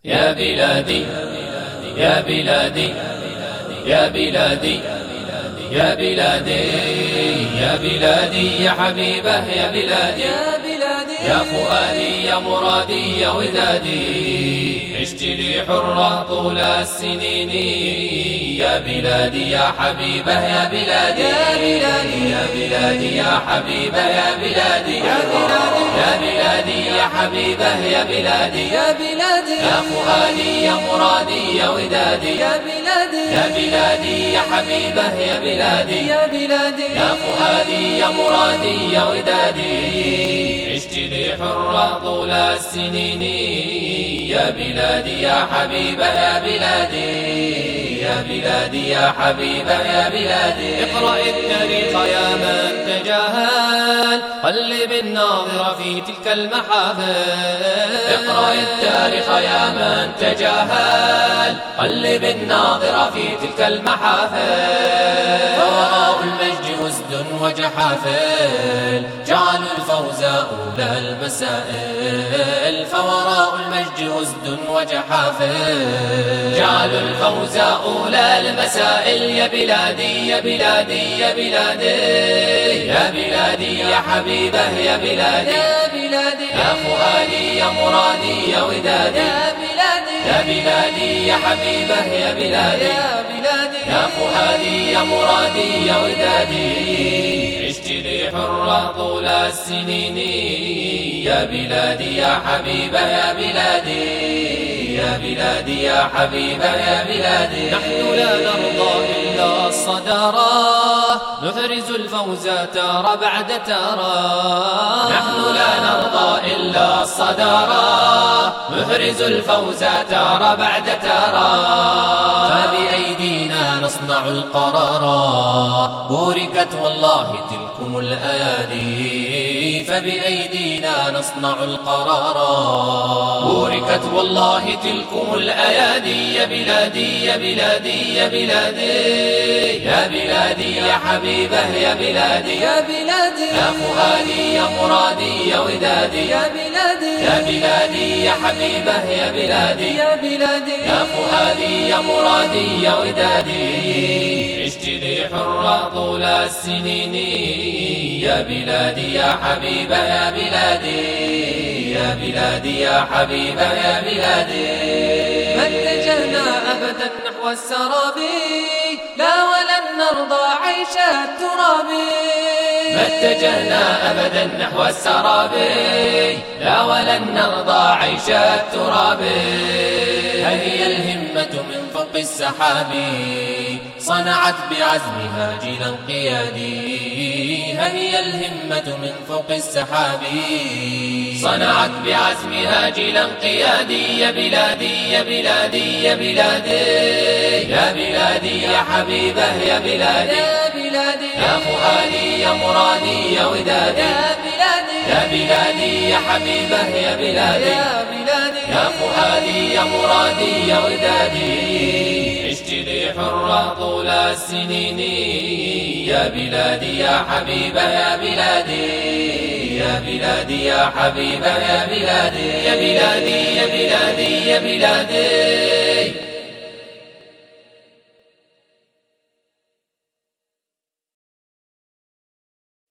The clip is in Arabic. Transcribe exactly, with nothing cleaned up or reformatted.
يا بلادي يا بلادي يا بلادي يا بلادي يا بلادي يا حبيبة يا بلادي يا بلادي يا فؤادي يا مرادي يا ودادي عشت لي حرة طول السنين يا بلادي يا حبيبة يا بلادي يا بلادي يا بلادي يا حبيبة يا بلادي يا بلادي يا بلادي يا حبيبة يا بلادي يا بلادي يا فؤادي يا مرادي يا ودادي يا بلادي يا بلادي يا حبيبة يا بلادي يا بلادي يا فؤادي يا مرادي يا ودادي عشت لي حرة طول السنين يا بلادي يا حبيبة يا بلادي يا بلادي يا حبيبة يا بلادي اقرأ التاريخ يا من تجاهل قلب الناظر في تلك المحافل اقرأ التاريخ يا من تجاهل قلب الناظر في تلك المحافل فوراء المجد وسد وجحافل جعلوا الفوز أولى المسائل فوراء المجد وسد وجحافل جعلوا الفوز أولى المسائل يا بلادي يا بلادي يا بلادي يا بلادي يا حبيبة يا بلادي يا بلادي يا فؤادي يا مرادي يا ودادي يا بلادي يا بلادي يا حبيبة يا بلادي يا بلادي يا فؤادي يا مرادي يا ودادي عشت لي حرة طول السنين يا بلادي يا حبيبة يا بلادي يا بلادي يا حبيبة يا بلادي نحن لا نرضى إلا الصدارة نحرز الفوز تارة بعد تارة نحن لا نرضى إلا الصدارة نحرز الفوز تارة بعد تارة فبأيدينا نصنع القرار بوركت والله تلكم الأيادي فبأيدينا نصنع القرار بوركت والله تلكم الأيادي يا بلادي يا بلادي يا بلادي يا بلادي يا حبيبة يا بلادي يا بلادي يا فؤادي يا مرادي يا ودادي يا بلادي يا بلادي يا حبيبة يا بلادي يا بلادي يا فؤادي يا مرادي يا ودادي عشت لي حرة طول السنين يا بلادي يا حبيبة يا بلادي يا بلادي يا حبيبة يا بلادي ما اتجهنا أبدا نحو السراب لا ولن نرضى عيش التراب ما اتجهنا أبدا نحو السراب لا ولن نرضى عيش التراب ها هي الهمة من فوق السحاب صنعت بعزمها جيلا قيادي ها هي الهمة من فوق السحاب صنعت بعزمها جيلا قيادي يا بلادي يا بلادي يا بلادي يا بلادي يا حبيبة يا بلادي يا بلادي يا فؤادي يا مرادي يا ودادي يا بلادي يا بلادي يا حبيبة يا بلادي يا بلادي يا فؤادي يا مرادي يا ودادي عشت لي حرة طول السنين يا بلادي يا حبيبة يا بلادي يا بلادي يا حبيبة يا بلادي يا بلادي يا بلادي يا بلادي